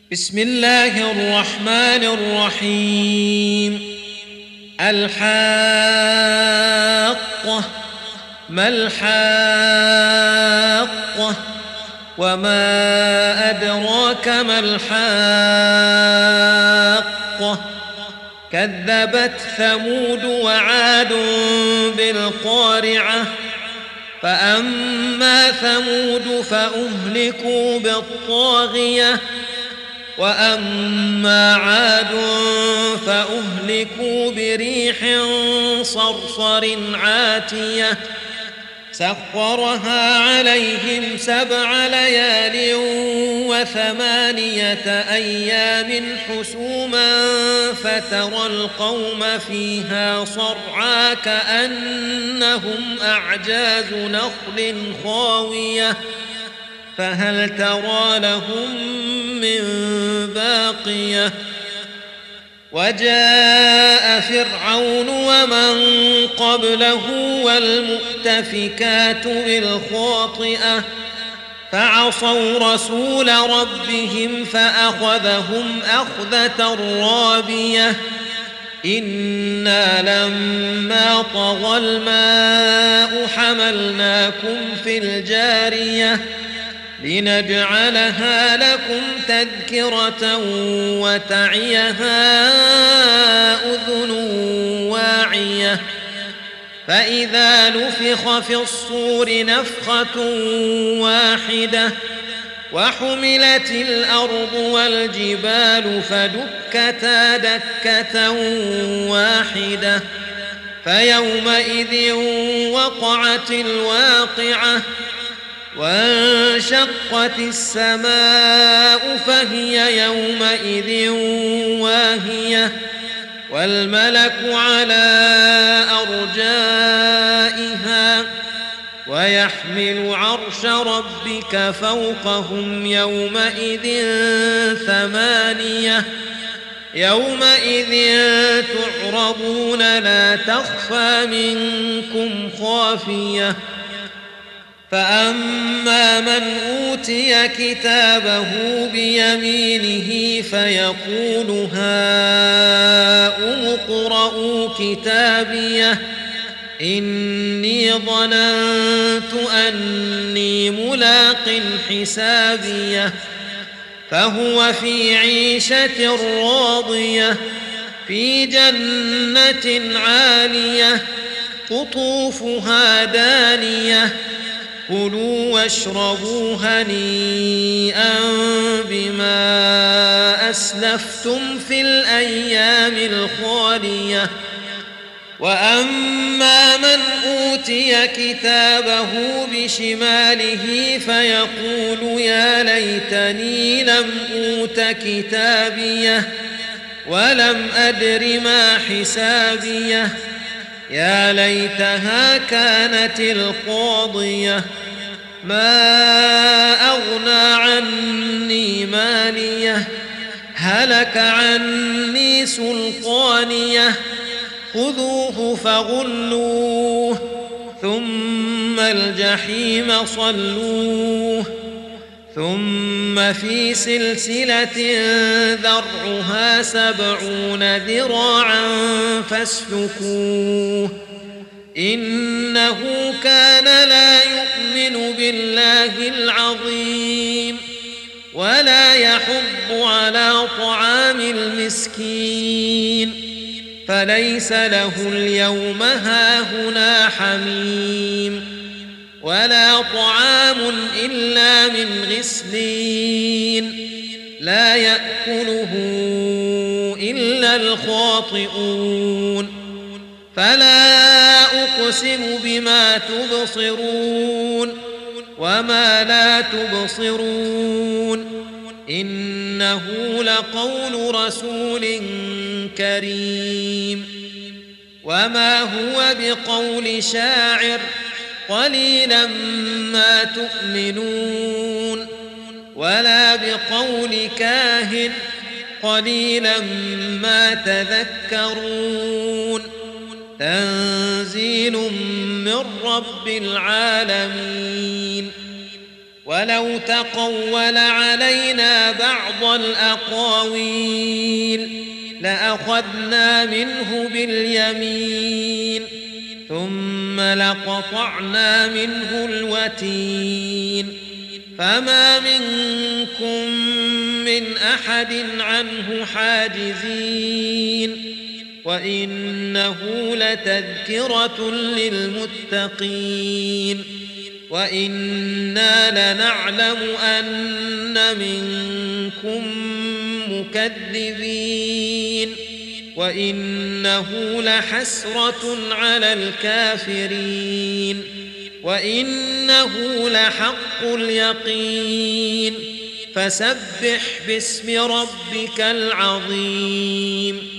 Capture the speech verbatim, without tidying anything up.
بسم الله الرحمن الرحيم. الحاقة ما الحاقة وما أدراك ما الحاقة كذبت ثمود وعاد بالقارعة فأما ثمود فأهلكوا بالطاغية وأما عاد فأهلكوا بريح صرصر عاتية سخرها عليهم سبع ليال وثمانية أيام حسوما فترى القوم فيها صرعى كأنهم أعجاز نخل خاوية فهل ترى لهم من باقية وجاء فرعون ومن قبله والمؤتفكات بالخاطئة فعصوا رسول ربهم فأخذهم أخذة رابية إنا لما طغى الماء حملناكم في الجارية لنجعلها لكم تذكرة وتعيها أذن واعية فإذا نفخ في الصور نفخة واحدة وحملت الأرض والجبال فدكتا دكة واحدة فيومئذ وقعت الواقعة وانشقت السماء فهي يومئذ واهية والملك على أرجائها ويحمل عرش ربك فوقهم يومئذ ثمانية يومئذ تعرضون لا تخفى منكم خافية فأما من أوتي كتابه بيمينه فيقول هاؤم اقرءوا كتابيه إني ظننت أني ملاق حسابيه فهو في عيشة راضية في جنة عالية قطوفها دانية كلوا واشربوا هنيئا بما أسلفتم في الأيام الخالية وأما من أوتي كتابه بشماله فيقول يا ليتني لم أوت كتابيه ولم أدر ما حسابيه يا ليتها كانت القاضية ما أغنى عني ماليه هلك عني سلطانيه خذوه فغلوه ثم الجحيم صلوه ثم في سلسلة ذرعها سبعون ذراعا فاسلكوه إنه كان لا يؤمن بالله العظيم ولا يحض على طعام المسكين فليس له اليوم هاهنا حميم ولا طعام إلا من غسلين لا يأكله إلا الخاطئون فلا أقسم بما تبصرون وما لا تبصرون إنه لقول رسول كريم وما هو بقول شاعر قليلا ما تؤمنون ولا بقول كاهن قليلا ما تذكرون تنزيل من رب العالمين ولو تقول علينا بعض الأقاويل لأخذنا منه باليمين ثم لقطعنا منه الوتين فما منكم من أحد عنه حاجزين وإنه لتذكرة للمتقين وإنا لنعلم أن منكم مكذبين وإنه لحسرة على الكافرين وإنه لحق اليقين فسبح باسم ربك العظيم